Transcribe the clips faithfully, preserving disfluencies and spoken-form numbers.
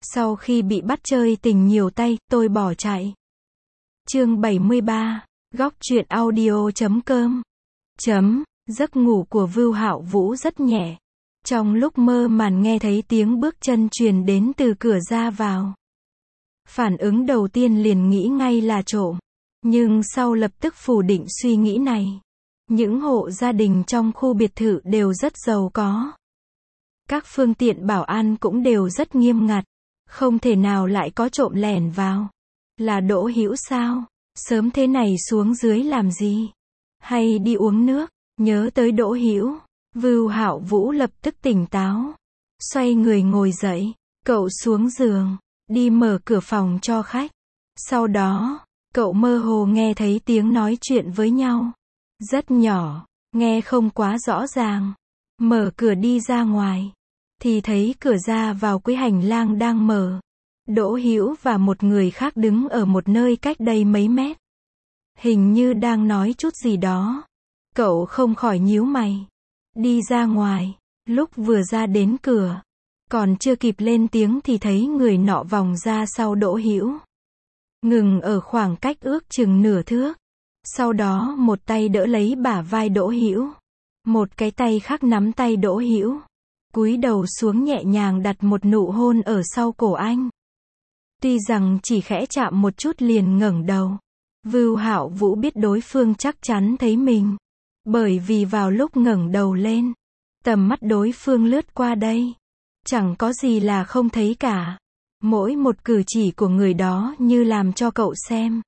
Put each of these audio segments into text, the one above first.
Sau khi bị bắt chơi tình nhiều tay, tôi bỏ chạy. Chương bảy mươi ba, góc truyện audio chấm com. Chấm, giấc ngủ của Vưu Hạo Vũ rất nhẹ. Trong lúc mơ màng nghe thấy tiếng bước chân truyền đến từ cửa ra vào. Phản ứng đầu tiên liền nghĩ ngay là trộm. Nhưng sau lập tức phủ định suy nghĩ này. Những hộ gia đình trong khu biệt thự đều rất giàu có. Các phương tiện bảo an cũng đều rất nghiêm ngặt. Không thể nào lại có trộm lẻn vào. Là Đỗ Hữu sao? Sớm thế này xuống dưới làm gì? Hay đi uống nước? Nhớ tới Đỗ Hữu, Vưu Hạo Vũ lập tức tỉnh táo. Xoay người ngồi dậy, cậu xuống giường, đi mở cửa phòng cho khách. Sau đó, cậu mơ hồ nghe thấy tiếng nói chuyện với nhau. Rất nhỏ, nghe không quá rõ ràng. Mở cửa đi ra ngoài, thì thấy cửa ra vào cuối hành lang đang mở. Đỗ Hữu và một người khác đứng ở một nơi cách đây mấy mét. Hình như đang nói chút gì đó. Cậu không khỏi nhíu mày. Đi ra ngoài, lúc vừa ra đến cửa, còn chưa kịp lên tiếng thì thấy người nọ vòng ra sau Đỗ Hữu. Ngừng ở khoảng cách ước chừng nửa thước. Sau đó một tay đỡ lấy bả vai Đỗ Hữu. Một cái tay khác nắm tay Đỗ Hữu. Cúi đầu xuống nhẹ nhàng đặt một nụ hôn ở sau cổ anh. Tuy rằng chỉ khẽ chạm một chút liền ngẩng đầu. Vưu Hạo Vũ biết đối phương chắc chắn thấy mình. Bởi vì vào lúc ngẩng đầu lên, tầm mắt đối phương lướt qua đây. Chẳng có gì là không thấy cả. Mỗi một cử chỉ của người đó như làm cho cậu xem.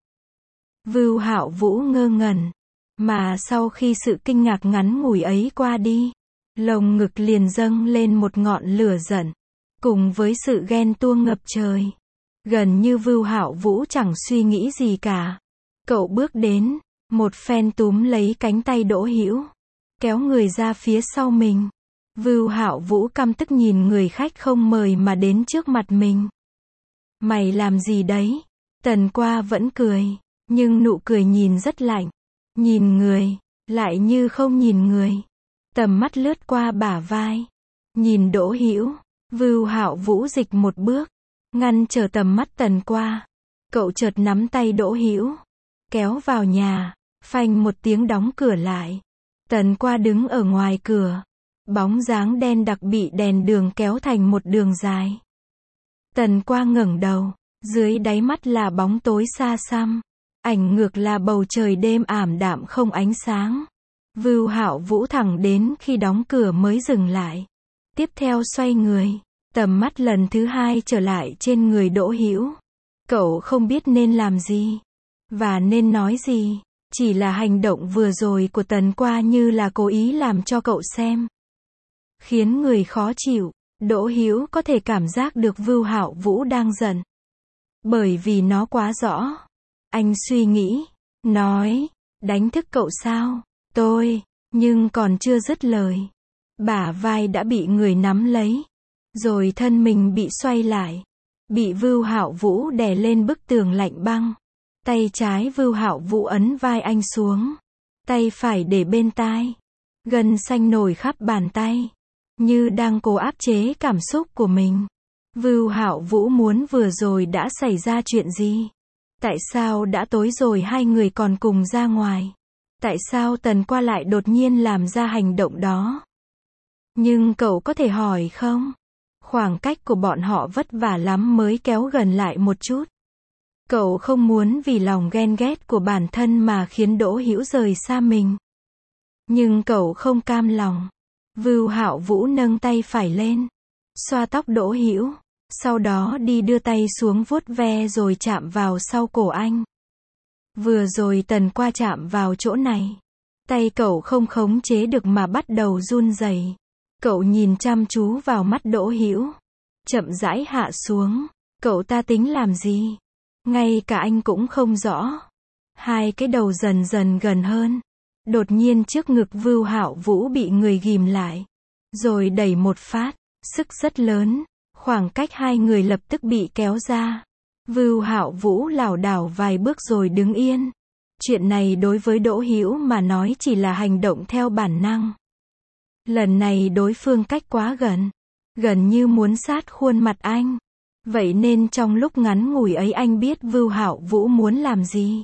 Vưu Hạo Vũ ngơ ngẩn. Mà sau khi sự kinh ngạc ngắn ngủi ấy qua đi, lồng ngực liền dâng lên một ngọn lửa giận. Cùng với sự ghen tuông ngập trời. Gần như Vưu Hạo Vũ chẳng suy nghĩ gì cả. Cậu bước đến, một phen túm lấy cánh tay Đỗ Hữu, kéo người ra phía sau mình. Vưu Hạo Vũ căm tức nhìn người khách không mời mà đến trước mặt mình. Mày làm gì đấy? Tần Qua vẫn cười, nhưng nụ cười nhìn rất lạnh. Nhìn người, lại như không nhìn người. Tầm mắt lướt qua bả vai. Nhìn Đỗ Hữu, Vưu Hạo Vũ dịch một bước, ngăn trở tầm mắt Tần Qua. Cậu chợt nắm tay Đỗ Hữu, kéo vào nhà, phanh một tiếng đóng cửa lại. Tần Qua đứng ở ngoài cửa. Bóng dáng đen đặc bị đèn đường kéo thành một đường dài. Tần Qua ngẩng đầu, dưới đáy mắt là bóng tối xa xăm. Ảnh ngược là bầu trời đêm ảm đạm không ánh sáng. Vưu Hạo Vũ thẳng đến khi đóng cửa mới dừng lại. Tiếp theo xoay người, tầm mắt lần thứ hai trở lại trên người Đỗ Hữu. Cậu không biết nên làm gì, và nên nói gì. Chỉ là hành động vừa rồi của Tần Qua như là cố ý làm cho cậu xem. Khiến người khó chịu. Đỗ Hữu có thể cảm giác được Vưu Hạo Vũ đang giận. Bởi vì nó quá rõ. Anh suy nghĩ, nói, đánh thức cậu sao? Tôi, nhưng còn chưa dứt lời. Bả vai đã bị người nắm lấy. Rồi thân mình bị xoay lại. Bị Vưu Hạo Vũ đè lên bức tường lạnh băng. Tay trái Vưu Hạo Vũ ấn vai anh xuống. Tay phải để bên tai. Gân xanh nổi khắp bàn tay. Như đang cố áp chế cảm xúc của mình. Vưu Hạo Vũ muốn vừa rồi đã xảy ra chuyện gì? Tại sao đã tối rồi hai người còn cùng ra ngoài? Tại sao Tần Qua lại đột nhiên làm ra hành động đó? Nhưng cậu có thể hỏi không? Khoảng cách của bọn họ vất vả lắm mới kéo gần lại một chút. Cậu không muốn vì lòng ghen ghét của bản thân mà khiến Đỗ Hữu rời xa mình. Nhưng cậu không cam lòng. Vưu Hạo Vũ nâng tay phải lên, xoa tóc Đỗ Hữu, sau đó đi đưa tay xuống vuốt ve rồi chạm vào sau cổ anh. Vừa rồi Tần Qua chạm vào chỗ này, tay cậu không khống chế được mà bắt đầu run rẩy. Cậu nhìn chăm chú vào mắt Đỗ Hữu, chậm rãi hạ xuống. Cậu ta tính làm gì? Ngay cả anh cũng không rõ. Hai cái đầu dần dần gần hơn. Đột nhiên trước ngực Vưu Hạo Vũ bị người ghìm lại. Rồi đẩy một phát, sức rất lớn. Khoảng cách hai người lập tức bị kéo ra. Vưu Hạo Vũ lảo đảo vài bước rồi đứng yên. Chuyện này đối với Đỗ Hữu mà nói chỉ là hành động theo bản năng. Lần này đối phương cách quá gần. Gần như muốn sát khuôn mặt anh. Vậy nên trong lúc ngắn ngủi ấy anh biết Vưu Hạo Vũ muốn làm gì.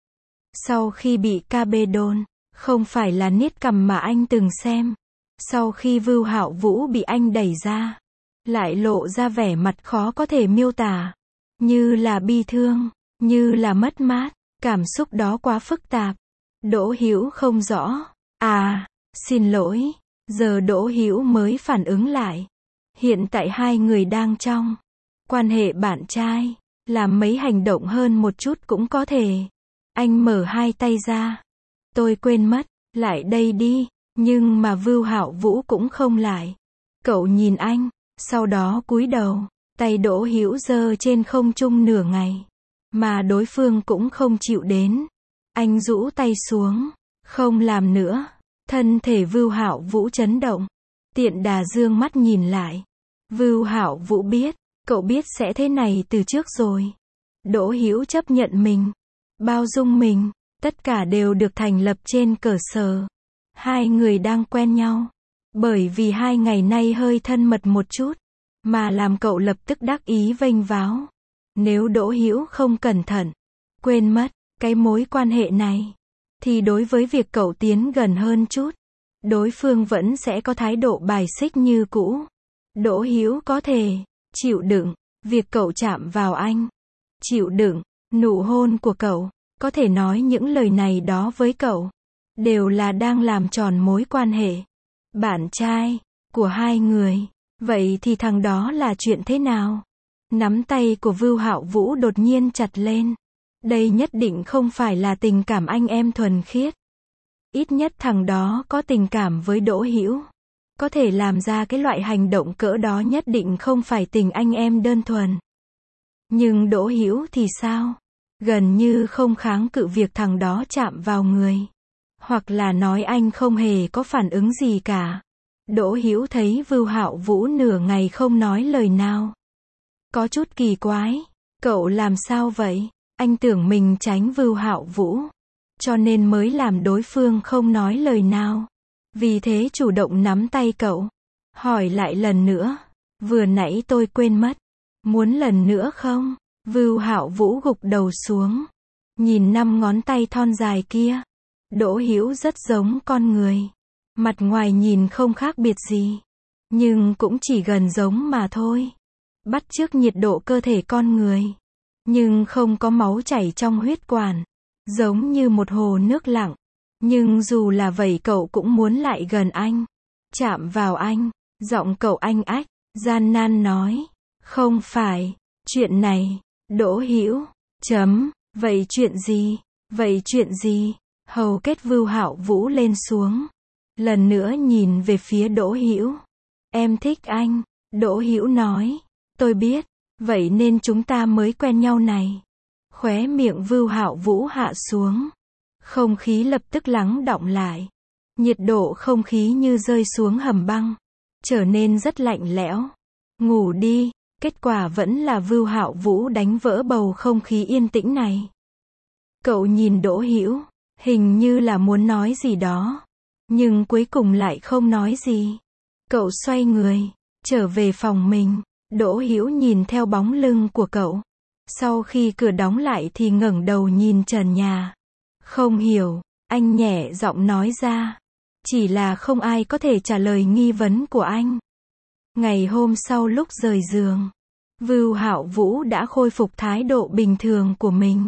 Sau khi bị ca bê đôn, không phải là niết cằm mà anh từng xem. Sau khi Vưu Hạo Vũ bị anh đẩy ra, lại lộ ra vẻ mặt khó có thể miêu tả. Như là bi thương, như là mất mát, cảm xúc đó quá phức tạp. Đỗ Hữu không rõ. À, xin lỗi. Giờ Đỗ Hữu mới phản ứng lại. Hiện tại hai người đang trong quan hệ bạn trai, làm mấy hành động hơn một chút cũng có thể. Anh mở hai tay ra. Tôi quên mất, lại đây đi. Nhưng mà Vưu Hạo Vũ cũng không lại. Cậu nhìn anh, sau đó cúi đầu, tay Đỗ Hữu giơ trên không trung nửa ngày, mà đối phương cũng không chịu đến. Anh rũ tay xuống, không làm nữa. Thân thể Vưu Hạo Vũ chấn động. Tiện đà dương mắt nhìn lại. Vưu Hạo Vũ biết, cậu biết sẽ thế này từ trước rồi. Đỗ Hữu chấp nhận mình, bao dung mình, tất cả đều được thành lập trên cơ sở hai người đang quen nhau. Bởi vì hai ngày nay hơi thân mật một chút, mà làm cậu lập tức đắc ý vênh váo. Nếu Đỗ Hữu không cẩn thận, quên mất cái mối quan hệ này, thì đối với việc cậu tiến gần hơn chút, đối phương vẫn sẽ có thái độ bài xích như cũ. Đỗ Hữu có thể chịu đựng việc cậu chạm vào anh, chịu đựng nụ hôn của cậu, có thể nói những lời này đó với cậu, đều là đang làm tròn mối quan hệ bạn trai của hai người. Vậy thì thằng đó là chuyện thế nào? Nắm tay của Vưu Hạo Vũ đột nhiên chặt lên. Đây nhất định không phải là tình cảm anh em thuần khiết. Ít nhất thằng đó có tình cảm với Đỗ Hữu. Có thể làm ra cái loại hành động cỡ đó nhất định không phải tình anh em đơn thuần. Nhưng Đỗ Hữu thì sao? Gần như không kháng cự việc thằng đó chạm vào người. Hoặc là nói anh không hề có phản ứng gì cả. Đỗ Hữu thấy Vưu Hạo Vũ nửa ngày không nói lời nào. Có chút kỳ quái. Cậu làm sao vậy? Anh tưởng mình tránh Vưu Hạo Vũ, cho nên mới làm đối phương không nói lời nào. Vì thế chủ động nắm tay cậu. Hỏi lại lần nữa. Vừa nãy tôi quên mất. Muốn lần nữa không? Vưu Hạo Vũ gục đầu xuống. Nhìn năm ngón tay thon dài kia. Đỗ Hữu rất giống con người. Mặt ngoài nhìn không khác biệt gì. Nhưng cũng chỉ gần giống mà thôi. Bắt chước nhiệt độ cơ thể con người. Nhưng không có máu chảy trong huyết quản. Giống như một hồ nước lặng. Nhưng dù là vậy cậu cũng muốn lại gần anh. Chạm vào anh. Giọng cậu anh ách, gian nan nói. Không phải. Chuyện này. Đỗ Hữu. Chấm. Vậy chuyện gì? Vậy chuyện gì? Hầu kết Vưu Hạo Vũ lên xuống. Lần nữa nhìn về phía Đỗ Hữu. Em thích anh. Đỗ Hữu nói. Tôi biết. Vậy nên chúng ta mới quen nhau này. Khóe miệng Vưu Hạo Vũ hạ xuống. Không khí lập tức lắng đọng lại. Nhiệt độ không khí như rơi xuống hầm băng. Trở nên rất lạnh lẽo. Ngủ đi. Kết quả vẫn là Vưu Hạo Vũ đánh vỡ bầu không khí yên tĩnh này. Cậu nhìn Đỗ Hữu. Hình như là muốn nói gì đó. Nhưng cuối cùng lại không nói gì. Cậu xoay người. Trở về phòng mình. Đỗ Hữu nhìn theo bóng lưng của cậu. Sau khi cửa đóng lại thì ngẩng đầu nhìn trần nhà. Không hiểu. Anh nhẹ giọng nói ra. Chỉ là không ai có thể trả lời nghi vấn của anh. Ngày hôm sau lúc rời giường, Vưu Hạo Vũ đã khôi phục thái độ bình thường của mình.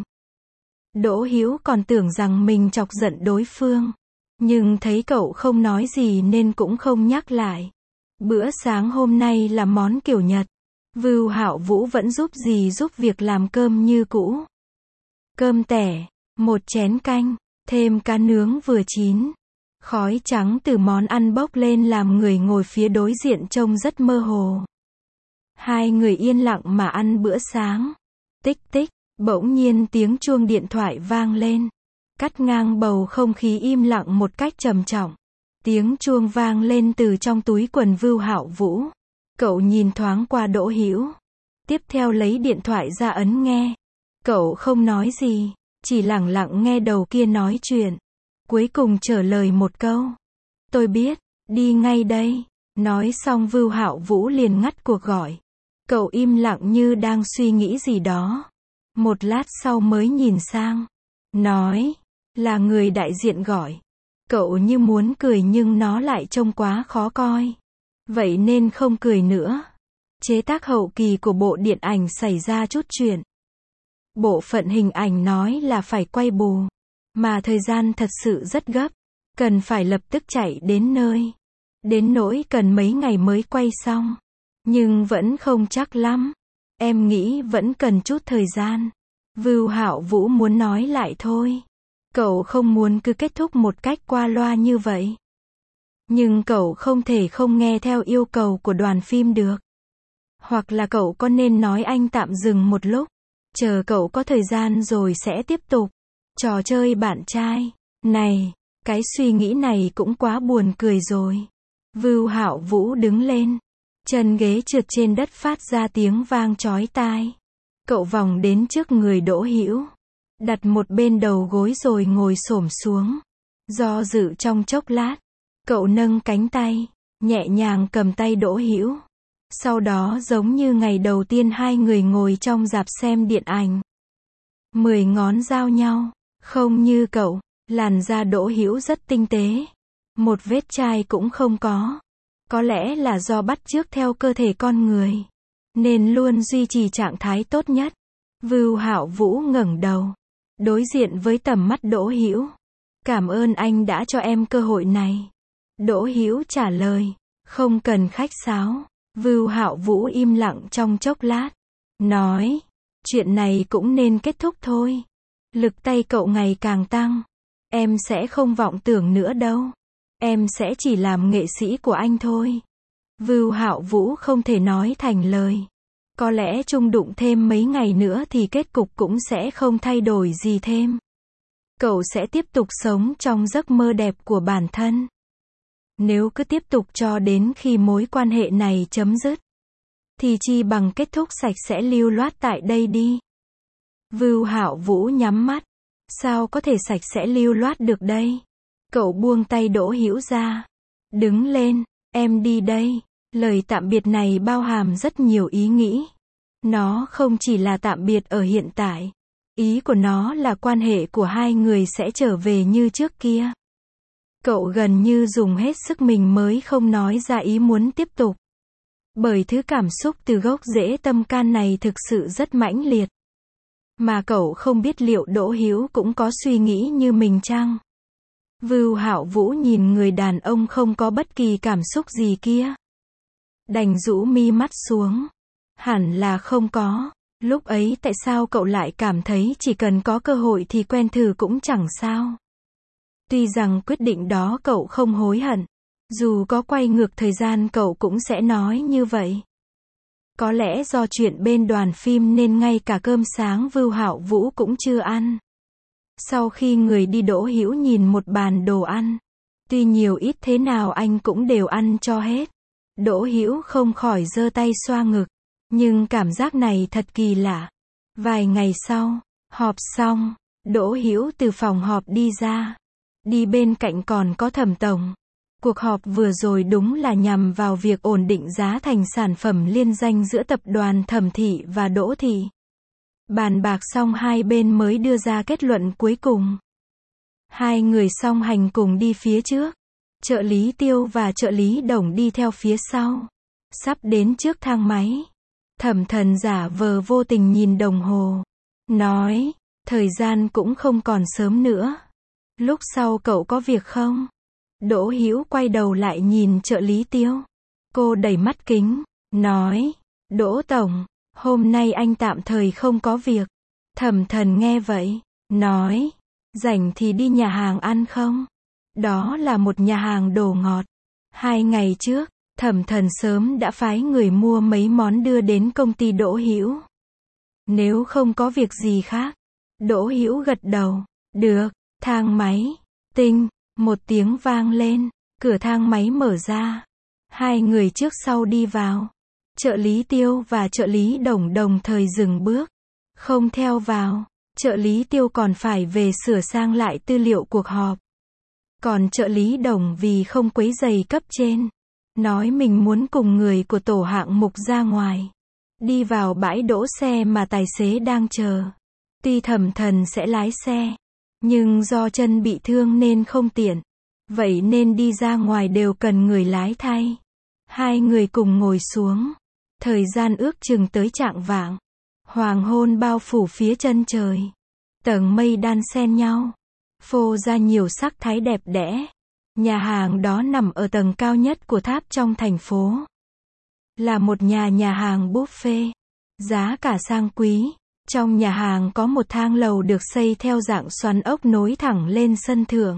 Đỗ Hữu còn tưởng rằng mình chọc giận đối phương. Nhưng thấy cậu không nói gì nên cũng không nhắc lại. Bữa sáng hôm nay là món kiểu Nhật. Vưu Hạo Vũ vẫn giúp dì giúp việc làm cơm như cũ. Cơm tẻ, một chén canh, thêm cá nướng vừa chín. Khói trắng từ món ăn bốc lên làm người ngồi phía đối diện trông rất mơ hồ. Hai người yên lặng mà ăn bữa sáng. Tích tích, bỗng nhiên tiếng chuông điện thoại vang lên. Cắt ngang bầu không khí im lặng một cách trầm trọng. Tiếng chuông vang lên từ trong túi quần Vưu Hạo Vũ. Cậu nhìn thoáng qua Đỗ Hữu. Tiếp theo lấy điện thoại ra ấn nghe. Cậu không nói gì, chỉ lặng lặng nghe đầu kia nói chuyện. Cuối cùng trả lời một câu. Tôi biết, đi ngay đây. Nói xong Vưu Hạo Vũ liền ngắt cuộc gọi. Cậu im lặng như đang suy nghĩ gì đó. Một lát sau mới nhìn sang. Nói. Là người đại diện gọi. Cậu như muốn cười nhưng nó lại trông quá khó coi. Vậy nên không cười nữa. Chế tác hậu kỳ của bộ điện ảnh xảy ra chút chuyện. Bộ phận hình ảnh nói là phải quay bù. Mà thời gian thật sự rất gấp. Cần phải lập tức chạy đến nơi. Đến nỗi cần mấy ngày mới quay xong. Nhưng vẫn không chắc lắm. Em nghĩ vẫn cần chút thời gian. Vưu Hạo Vũ muốn nói lại thôi. Cậu không muốn cứ kết thúc một cách qua loa như vậy. Nhưng cậu không thể không nghe theo yêu cầu của đoàn phim được. Hoặc là cậu có nên nói anh tạm dừng một lúc. Chờ cậu có thời gian rồi sẽ tiếp tục. Trò chơi bạn trai. Này, cái suy nghĩ này cũng quá buồn cười rồi. Vưu Hạo Vũ đứng lên. Chân ghế trượt trên đất phát ra tiếng vang chói tai. Cậu vòng đến trước người Đỗ Hữu. Đặt một bên đầu gối rồi ngồi xổm xuống. Do dự trong chốc lát. Cậu nâng cánh tay. Nhẹ nhàng cầm tay Đỗ Hữu. Sau đó giống như ngày đầu tiên hai người ngồi trong rạp xem điện ảnh. Mười ngón giao nhau. Không như cậu. Làn da Đỗ Hữu rất tinh tế. Một vết chai cũng không có. Có lẽ là do bắt chước theo cơ thể con người. Nên luôn duy trì trạng thái tốt nhất. Vưu Hạo Vũ ngẩng đầu. Đối diện với tầm mắt Đỗ Hữu. Cảm ơn anh đã cho em cơ hội này. Đỗ Hữu trả lời. Không cần khách sáo. Vưu Hạo Vũ im lặng trong chốc lát. Nói. Chuyện này cũng nên kết thúc thôi. Lực tay cậu ngày càng tăng. Em sẽ không vọng tưởng nữa đâu. Em sẽ chỉ làm nghệ sĩ của anh thôi. Vưu Hạo Vũ không thể nói thành lời. Có lẽ chung đụng thêm mấy ngày nữa thì kết cục cũng sẽ không thay đổi gì thêm. Cậu sẽ tiếp tục sống trong giấc mơ đẹp của bản thân. Nếu cứ tiếp tục cho đến khi mối quan hệ này chấm dứt, thì chi bằng kết thúc sạch sẽ lưu loát tại đây đi. Vưu Hạo Vũ nhắm mắt. Sao có thể sạch sẽ lưu loát được đây? Cậu buông tay Đỗ Hữu ra. Đứng lên, em đi đây. Lời tạm biệt này bao hàm rất nhiều ý nghĩ. Nó không chỉ là tạm biệt ở hiện tại. Ý của nó là quan hệ của hai người sẽ trở về như trước kia. Cậu gần như dùng hết sức mình mới không nói ra ý muốn tiếp tục. Bởi thứ cảm xúc từ gốc rễ tâm can này thực sự rất mãnh liệt. Mà cậu không biết liệu Đỗ Hữu cũng có suy nghĩ như mình chăng? Vưu Hạo Vũ nhìn người đàn ông không có bất kỳ cảm xúc gì kia. Đành rũ mi mắt xuống. Hẳn là không có. Lúc ấy tại sao cậu lại cảm thấy chỉ cần có cơ hội thì quen thử cũng chẳng sao? Tuy rằng quyết định đó cậu không hối hận. Dù có quay ngược thời gian cậu cũng sẽ nói như vậy. Có lẽ do chuyện bên đoàn phim nên ngay cả cơm sáng Vưu Hạo Vũ cũng chưa ăn. Sau khi người đi Đỗ Hữu nhìn một bàn đồ ăn. Tuy nhiều ít thế nào anh cũng đều ăn cho hết. Đỗ Hữu không khỏi giơ tay xoa ngực. Nhưng cảm giác này thật kỳ lạ. Vài ngày sau, họp xong, Đỗ Hữu từ phòng họp đi ra. Đi bên cạnh còn có Thẩm tổng. Cuộc họp vừa rồi đúng là nhằm vào việc ổn định giá thành sản phẩm liên danh giữa tập đoàn Thẩm thị và Đỗ thị. Bàn bạc xong hai bên mới đưa ra kết luận cuối cùng. Hai người song hành cùng đi phía trước. Trợ lý Tiêu và trợ lý Đồng đi theo phía sau. Sắp đến trước thang máy. Thẩm Thần giả vờ vô tình nhìn đồng hồ. Nói, thời gian cũng không còn sớm nữa. Lúc sau cậu có việc không? Đỗ Hữu quay đầu lại nhìn trợ lý Tiêu. Cô đẩy mắt kính, nói, Đỗ tổng, hôm nay anh tạm thời không có việc. Thẩm Thần nghe vậy, nói, rảnh thì đi nhà hàng ăn không? Đó là một nhà hàng đồ ngọt. Hai ngày trước, Thẩm Thần sớm đã phái người mua mấy món đưa đến công ty Đỗ Hữu. Nếu không có việc gì khác. Đỗ Hữu gật đầu, được. Thang máy, tinh, một tiếng vang lên, cửa thang máy mở ra. Hai người trước sau đi vào. Trợ lý Tiêu và trợ lý Đồng đồng thời dừng bước. Không theo vào. Trợ lý Tiêu còn phải về sửa sang lại tư liệu cuộc họp. Còn trợ lý Đồng vì không quấy rầy cấp trên. Nói mình muốn cùng người của tổ hạng mục ra ngoài. Đi vào bãi đỗ xe mà tài xế đang chờ. Tuy Thẩm Thần sẽ lái xe, nhưng do chân bị thương nên không tiện. Vậy nên đi ra ngoài đều cần người lái thay. Hai người cùng ngồi xuống. Thời gian ước chừng tới chạng vạng. Hoàng hôn bao phủ phía chân trời. Tầng mây đan xen nhau, phô ra nhiều sắc thái đẹp đẽ. Nhà hàng đó nằm ở tầng cao nhất của tháp trong thành phố. Là một nhà nhà hàng buffet. Giá cả sang quý. Trong nhà hàng có một thang lầu được xây theo dạng xoắn ốc nối thẳng lên sân thượng.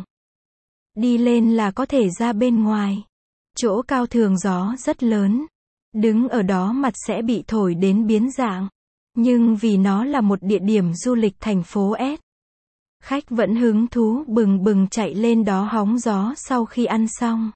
Đi lên là có thể ra bên ngoài. Chỗ cao thường gió rất lớn. Đứng ở đó mặt sẽ bị thổi đến biến dạng. Nhưng vì nó là một địa điểm du lịch thành phố S, khách vẫn hứng thú bừng bừng chạy lên đó hóng gió sau khi ăn xong.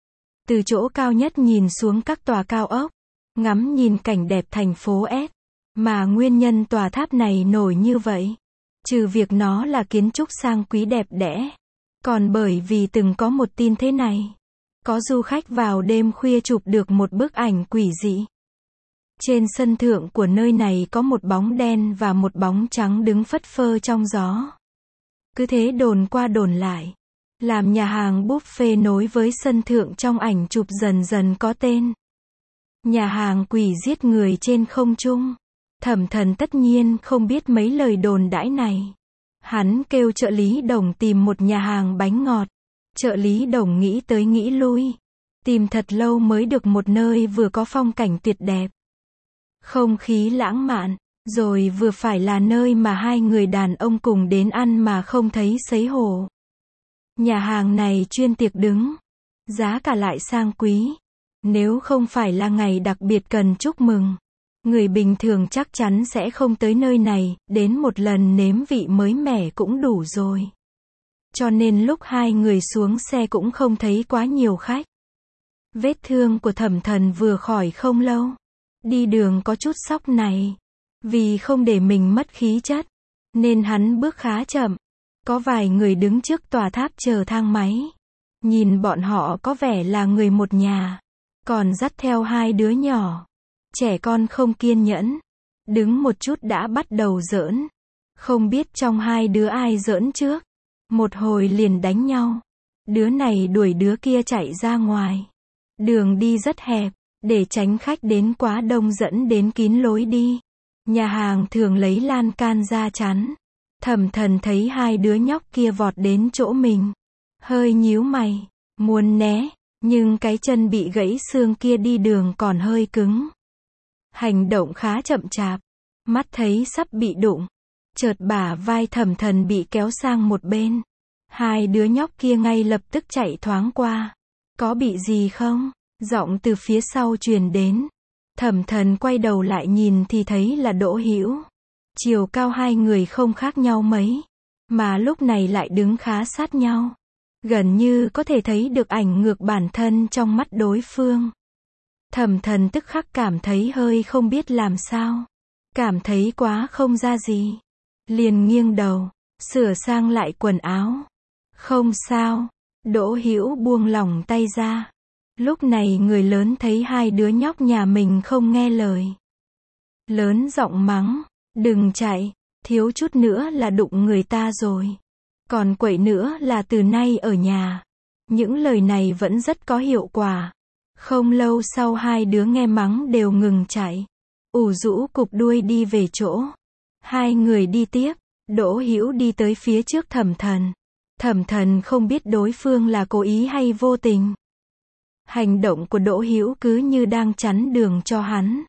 Từ chỗ cao nhất nhìn xuống các tòa cao ốc, ngắm nhìn cảnh đẹp thành phố S. Mà nguyên nhân tòa tháp này nổi như vậy, trừ việc nó là kiến trúc sang quý đẹp đẽ, còn bởi vì từng có một tin thế này. Có du khách vào đêm khuya chụp được một bức ảnh quỷ dị. Trên sân thượng của nơi này có một bóng đen và một bóng trắng đứng phất phơ trong gió. Cứ thế đồn qua đồn lại, làm nhà hàng buffet nối với sân thượng trong ảnh chụp dần dần có tên. Nhà hàng quỷ giết người trên không trung. Thẩm Thần tất nhiên không biết mấy lời đồn đãi này. Hắn kêu trợ lý Đồng tìm một nhà hàng bánh ngọt. Trợ lý Đồng nghĩ tới nghĩ lui. Tìm thật lâu mới được một nơi vừa có phong cảnh tuyệt đẹp, không khí lãng mạn, rồi vừa phải là nơi mà hai người đàn ông cùng đến ăn mà không thấy xấu hổ. Nhà hàng này chuyên tiệc đứng, giá cả lại sang quý. Nếu không phải là ngày đặc biệt cần chúc mừng, người bình thường chắc chắn sẽ không tới nơi này, đến một lần nếm vị mới mẻ cũng đủ rồi. Cho nên lúc hai người xuống xe cũng không thấy quá nhiều khách. Vết thương của Thẩm Thần vừa khỏi không lâu. Đi đường có chút sóc này. Vì không để mình mất khí chất, nên hắn bước khá chậm. Có vài người đứng trước tòa tháp chờ thang máy. Nhìn bọn họ có vẻ là người một nhà. Còn dắt theo hai đứa nhỏ. Trẻ con không kiên nhẫn. Đứng một chút đã bắt đầu giỡn. Không biết trong hai đứa ai giỡn trước. Một hồi liền đánh nhau. Đứa này đuổi đứa kia chạy ra ngoài. Đường đi rất hẹp. Để tránh khách đến quá đông dẫn đến kín lối đi. Nhà hàng thường lấy lan can ra chắn. Thẩm Thần thấy hai đứa nhóc kia vọt đến chỗ mình. Hơi nhíu mày. Muốn né. Nhưng cái chân bị gãy xương kia đi đường còn hơi cứng. Hành động khá chậm chạp. Mắt thấy sắp bị đụng. Chợt bả vai Thẩm Thần bị kéo sang một bên. Hai đứa nhóc kia ngay lập tức chạy thoáng qua. Có bị gì không? Giọng từ phía sau truyền đến. Thẩm Thần quay đầu lại nhìn thì thấy là Đỗ Hữu. Chiều cao hai người không khác nhau mấy, mà lúc này lại đứng khá sát nhau. Gần như có thể thấy được ảnh ngược bản thân trong mắt đối phương. Thẩm Thần tức khắc cảm thấy hơi không biết làm sao. Cảm thấy quá không ra gì. Liền nghiêng đầu, sửa sang lại quần áo. Không sao. Đỗ Hữu buông lỏng tay ra. Lúc này người lớn thấy hai đứa nhóc nhà mình không nghe lời. Lớn giọng mắng. Đừng chạy, thiếu chút nữa là đụng người ta rồi. Còn quậy nữa là từ nay ở nhà. Những lời này vẫn rất có hiệu quả. Không lâu sau hai đứa nghe mắng đều ngừng chạy. Ủ rũ cụp đuôi đi về chỗ. Hai người đi tiếp. Đỗ Hữu đi tới phía trước Thẩm Thần. Thẩm Thần không biết đối phương là cố ý hay vô tình. Hành động của Đỗ Hữu cứ như đang chắn đường cho hắn.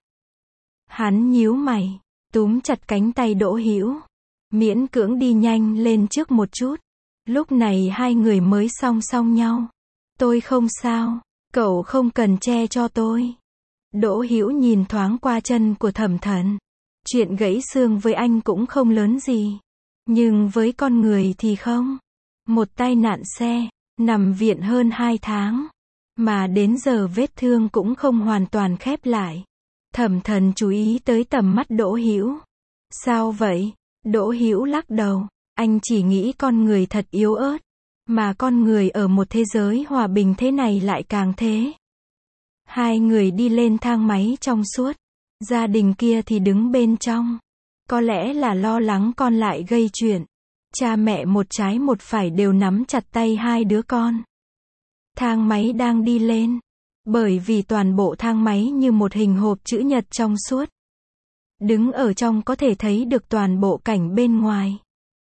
Hắn nhíu mày, túm chặt cánh tay Đỗ Hữu, miễn cưỡng đi nhanh lên trước một chút. Lúc này hai người mới song song nhau. Tôi không sao, cậu không cần che cho tôi. Đỗ Hữu nhìn thoáng qua chân của Thẩm Thần. Chuyện gãy xương với anh cũng không lớn gì, nhưng với con người thì không. Một tai nạn xe, nằm viện hơn hai tháng. Mà đến giờ vết thương cũng không hoàn toàn khép lại. Thẩm Thần chú ý tới tầm mắt Đỗ Hữu. Sao vậy? Đỗ Hữu lắc đầu. Anh chỉ nghĩ con người thật yếu ớt. Mà con người ở một thế giới hòa bình thế này lại càng thế. Hai người đi lên thang máy trong suốt. Gia đình kia thì đứng bên trong. Có lẽ là lo lắng con lại gây chuyện. Cha mẹ một trái một phải đều nắm chặt tay hai đứa con. Thang máy đang đi lên. Bởi vì toàn bộ thang máy như một hình hộp chữ nhật trong suốt. Đứng ở trong có thể thấy được toàn bộ cảnh bên ngoài.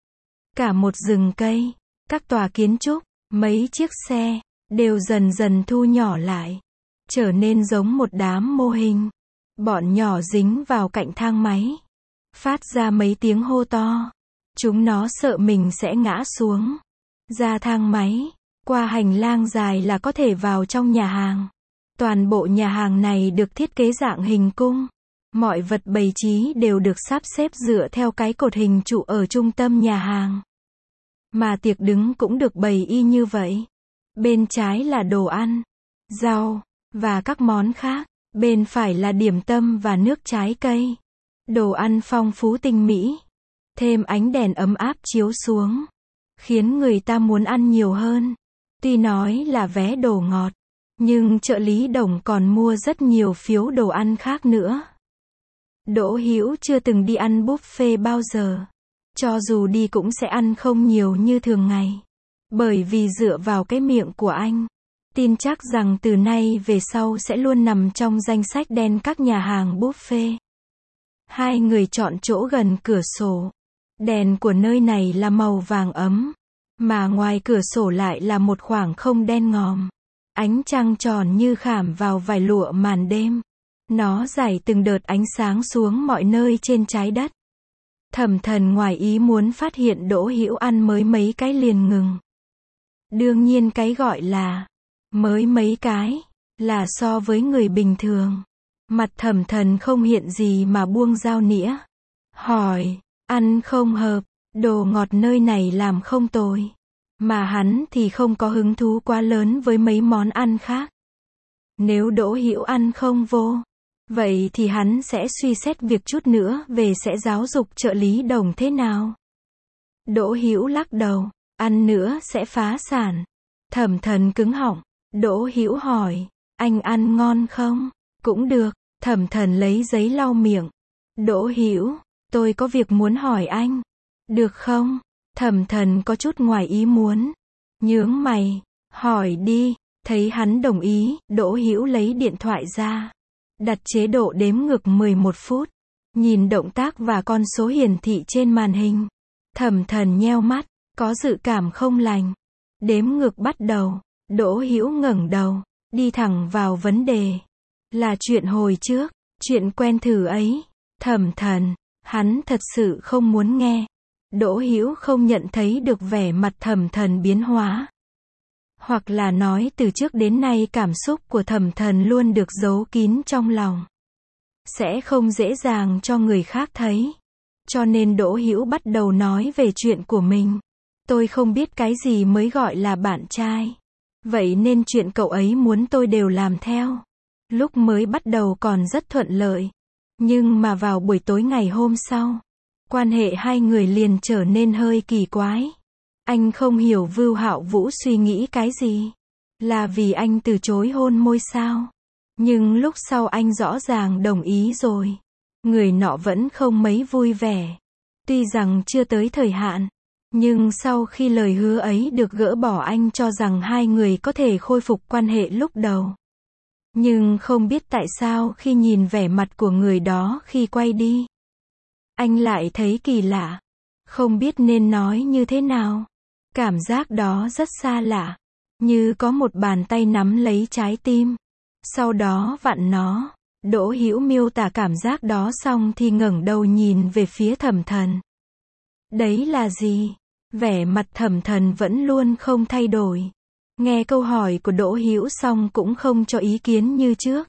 Cả một rừng cây, các tòa kiến trúc, mấy chiếc xe, đều dần dần thu nhỏ lại. Trở nên giống một đám mô hình. Bọn nhỏ dính vào cạnh thang máy. Phát ra mấy tiếng hô to. Chúng nó sợ mình sẽ ngã xuống. Ra thang máy, qua hành lang dài là có thể vào trong nhà hàng. Toàn bộ nhà hàng này được thiết kế dạng hình cung. Mọi vật bày trí đều được sắp xếp dựa theo cái cột hình trụ ở trung tâm nhà hàng. Mà tiệc đứng cũng được bày y như vậy. Bên trái là đồ ăn, rau, và các món khác. Bên phải là điểm tâm và nước trái cây. Đồ ăn phong phú tinh mỹ. Thêm ánh đèn ấm áp chiếu xuống. Khiến người ta muốn ăn nhiều hơn. Tuy nói là vé đồ ngọt. Nhưng trợ lý Đồng còn mua rất nhiều phiếu đồ ăn khác nữa. Đỗ Hữu chưa từng đi ăn buffet bao giờ. Cho dù đi cũng sẽ ăn không nhiều như thường ngày. Bởi vì dựa vào cái miệng của anh, tin chắc rằng từ nay về sau sẽ luôn nằm trong danh sách đen các nhà hàng buffet. Hai người chọn chỗ gần cửa sổ. Đèn của nơi này là màu vàng ấm. Mà ngoài cửa sổ lại là một khoảng không đen ngòm. Ánh trăng tròn như khảm vào vải lụa màn đêm. Nó rải từng đợt ánh sáng xuống mọi nơi trên trái đất. Thẩm Thần ngoài ý muốn phát hiện Đỗ Hữu ăn mới mấy cái liền ngừng. Đương nhiên cái gọi là mới mấy cái là so với người bình thường. Mặt Thẩm Thần không hiện gì mà buông dao nĩa. Hỏi, ăn không hợp, đồ ngọt nơi này làm không tồi. Mà hắn thì không có hứng thú quá lớn với mấy món ăn khác. Nếu Đỗ Hữu ăn không vô, vậy thì hắn sẽ suy xét việc chút nữa về sẽ giáo dục trợ lý Đồng thế nào. Đỗ Hữu lắc đầu, ăn nữa sẽ phá sản. Thẩm Thần cứng họng. Đỗ Hữu hỏi, anh ăn ngon không? Cũng được. Thẩm Thần lấy giấy lau miệng. Đỗ Hữu, tôi có việc muốn hỏi anh. Được không? Thẩm Thần có chút ngoài ý muốn. Nhướng mày, hỏi đi. Thấy hắn đồng ý, Đỗ Hữu lấy điện thoại ra. Đặt chế độ đếm ngược mười một phút. Nhìn động tác và con số hiển thị trên màn hình. Thẩm Thần nheo mắt, có dự cảm không lành. Đếm ngược bắt đầu. Đỗ Hữu ngẩng đầu, đi thẳng vào vấn đề. Là chuyện hồi trước, chuyện quen thử ấy. Thẩm Thần, hắn thật sự không muốn nghe. Đỗ Hữu không nhận thấy được vẻ mặt Thẩm Thần biến hóa. Hoặc là nói từ trước đến nay cảm xúc của Thẩm Thần luôn được giấu kín trong lòng. Sẽ không dễ dàng cho người khác thấy. Cho nên Đỗ Hữu bắt đầu nói về chuyện của mình. Tôi không biết cái gì mới gọi là bạn trai. Vậy nên chuyện cậu ấy muốn tôi đều làm theo. Lúc mới bắt đầu còn rất thuận lợi. Nhưng mà vào buổi tối ngày hôm sau, quan hệ hai người liền trở nên hơi kỳ quái. Anh không hiểu Vưu Hạo Vũ suy nghĩ cái gì. Là vì anh từ chối hôn môi sao? Nhưng lúc sau anh rõ ràng đồng ý rồi. Người nọ vẫn không mấy vui vẻ. Tuy rằng chưa tới thời hạn. Nhưng sau khi lời hứa ấy được gỡ bỏ anh cho rằng hai người có thể khôi phục quan hệ lúc đầu. Nhưng không biết tại sao khi nhìn vẻ mặt của người đó khi quay đi. Anh lại thấy kỳ lạ. Không biết nên nói như thế nào. Cảm giác đó rất xa lạ. Như có một bàn tay nắm lấy trái tim. Sau đó vặn nó. Đỗ Hữu miêu tả cảm giác đó xong thì ngẩng đầu nhìn về phía Thẩm Thần. Đấy là gì? Vẻ mặt Thẩm Thần vẫn luôn không thay đổi. Nghe câu hỏi của Đỗ Hữu xong cũng không cho ý kiến như trước.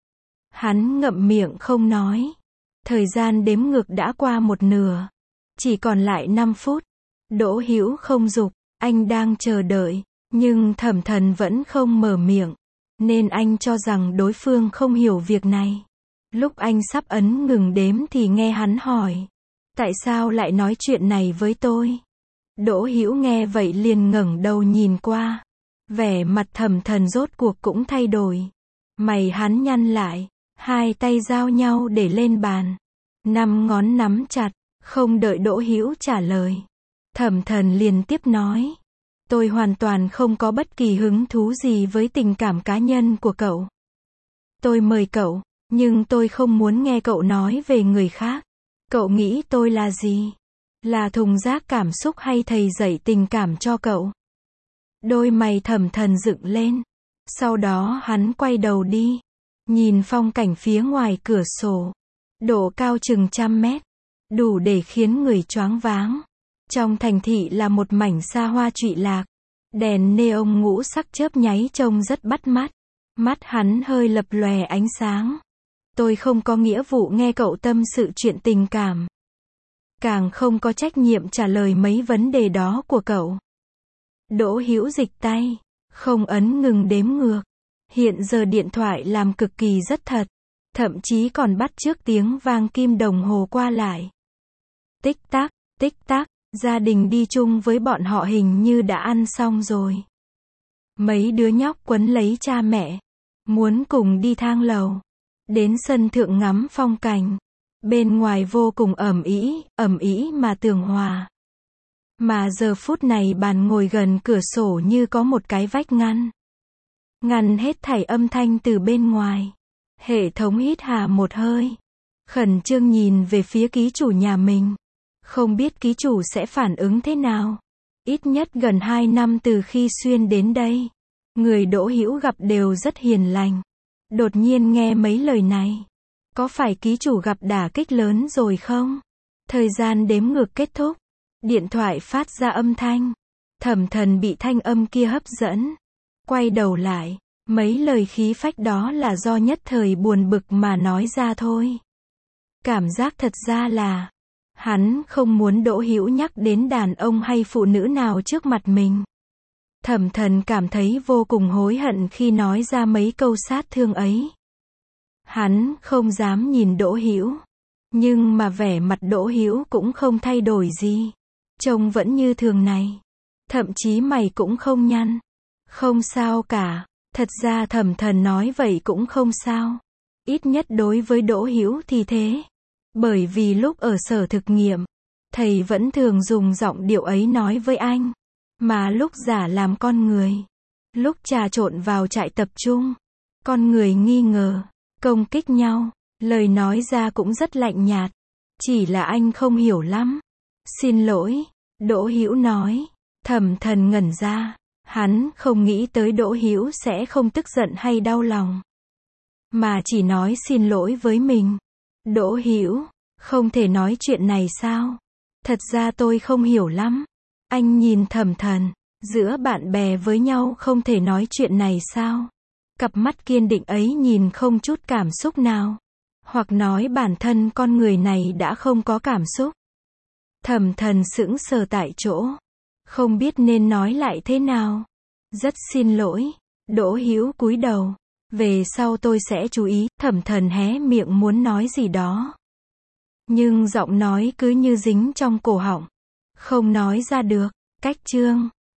Hắn ngậm miệng không nói. Thời gian đếm ngược đã qua một nửa. Chỉ còn lại năm phút. Đỗ Hữu không giục. Anh đang chờ đợi. Nhưng Thẩm Thần vẫn không mở miệng. Nên anh cho rằng đối phương không hiểu việc này. Lúc anh sắp ấn ngừng đếm thì nghe hắn hỏi. Tại sao lại nói chuyện này với tôi? Đỗ Hữu nghe vậy liền ngẩng đầu nhìn qua. Vẻ mặt Thẩm Thần rốt cuộc cũng thay đổi. Mày hắn nhăn lại. Hai tay giao nhau để lên bàn. Năm ngón nắm chặt, không đợi Đỗ Hữu trả lời. Thẩm Thần liền tiếp nói. Tôi hoàn toàn không có bất kỳ hứng thú gì với tình cảm cá nhân của cậu. Tôi mời cậu, nhưng tôi không muốn nghe cậu nói về người khác. Cậu nghĩ tôi là gì? Là thùng rác cảm xúc hay thầy dạy tình cảm cho cậu? Đôi mày Thẩm Thần dựng lên. Sau đó hắn quay đầu đi. Nhìn phong cảnh phía ngoài cửa sổ. Độ cao chừng trăm mét. Đủ để khiến người choáng váng. Trong thành thị là một mảnh xa hoa trụy lạc. Đèn neon ngũ sắc chớp nháy trông rất bắt mắt. Mắt hắn hơi lập lòe ánh sáng. Tôi không có nghĩa vụ nghe cậu tâm sự chuyện tình cảm. Càng không có trách nhiệm trả lời mấy vấn đề đó của cậu. Đỗ Hữu dịch tay. Không ấn ngừng đếm ngược. Hiện giờ điện thoại làm cực kỳ rất thật. Thậm chí còn bắt chước tiếng vang kim đồng hồ qua lại. Tích tắc, tích tắc, gia đình đi chung với bọn họ hình như đã ăn xong rồi. Mấy đứa nhóc quấn lấy cha mẹ. Muốn cùng đi thang lầu. Đến sân thượng ngắm phong cảnh. Bên ngoài vô cùng ầm ĩ, ầm ĩ mà tường hòa. Mà giờ phút này bàn ngồi gần cửa sổ như có một cái vách ngăn. Ngăn hết thảy âm thanh từ bên ngoài. Hệ thống hít hà một hơi. Khẩn trương nhìn về phía ký chủ nhà mình. Không biết ký chủ sẽ phản ứng thế nào. Ít nhất gần hai năm từ khi xuyên đến đây. Người Đỗ Hữu gặp đều rất hiền lành. Đột nhiên nghe mấy lời này. Có phải ký chủ gặp đả kích lớn rồi không? Thời gian đếm ngược kết thúc. Điện thoại phát ra âm thanh. Thẩm Thần bị thanh âm kia hấp dẫn. Quay đầu lại. Mấy lời khí phách đó là do nhất thời buồn bực mà nói ra thôi. Cảm giác thật ra là hắn không muốn Đỗ Hữu nhắc đến đàn ông hay phụ nữ nào trước mặt mình. Thẩm Thần cảm thấy vô cùng hối hận khi nói ra mấy câu sát thương ấy. Hắn không dám nhìn Đỗ Hữu, nhưng mà vẻ mặt Đỗ Hữu cũng không thay đổi gì, trông vẫn như thường này, thậm chí mày cũng không nhăn. Không sao cả, thật ra Thẩm Thần nói vậy cũng không sao. Ít nhất đối với Đỗ Hữu thì thế. Bởi vì lúc ở sở thực nghiệm, thầy vẫn thường dùng giọng điệu ấy nói với anh. Mà lúc giả làm con người, lúc trà trộn vào trại tập trung, con người nghi ngờ, công kích nhau, lời nói ra cũng rất lạnh nhạt. Chỉ là anh không hiểu lắm. Xin lỗi, Đỗ Hữu nói. Thẩm Thần ngẩn ra. Hắn không nghĩ tới Đỗ Hữu sẽ không tức giận hay đau lòng, mà chỉ nói xin lỗi với mình. Đỗ Hữu, không thể nói chuyện này sao? Thật ra tôi không hiểu lắm. Anh nhìn Thẩm Thần, giữa bạn bè với nhau không thể nói chuyện này sao? Cặp mắt kiên định ấy nhìn không chút cảm xúc nào. Hoặc nói bản thân con người này đã không có cảm xúc. Thẩm Thần sững sờ tại chỗ. Không biết nên nói lại thế nào. Rất xin lỗi. Đỗ Hữu cúi đầu. Về sau tôi sẽ chú ý. Thẩm Thần hé miệng muốn nói gì đó. Nhưng giọng nói cứ như dính trong cổ họng. Không nói ra được. Cách chương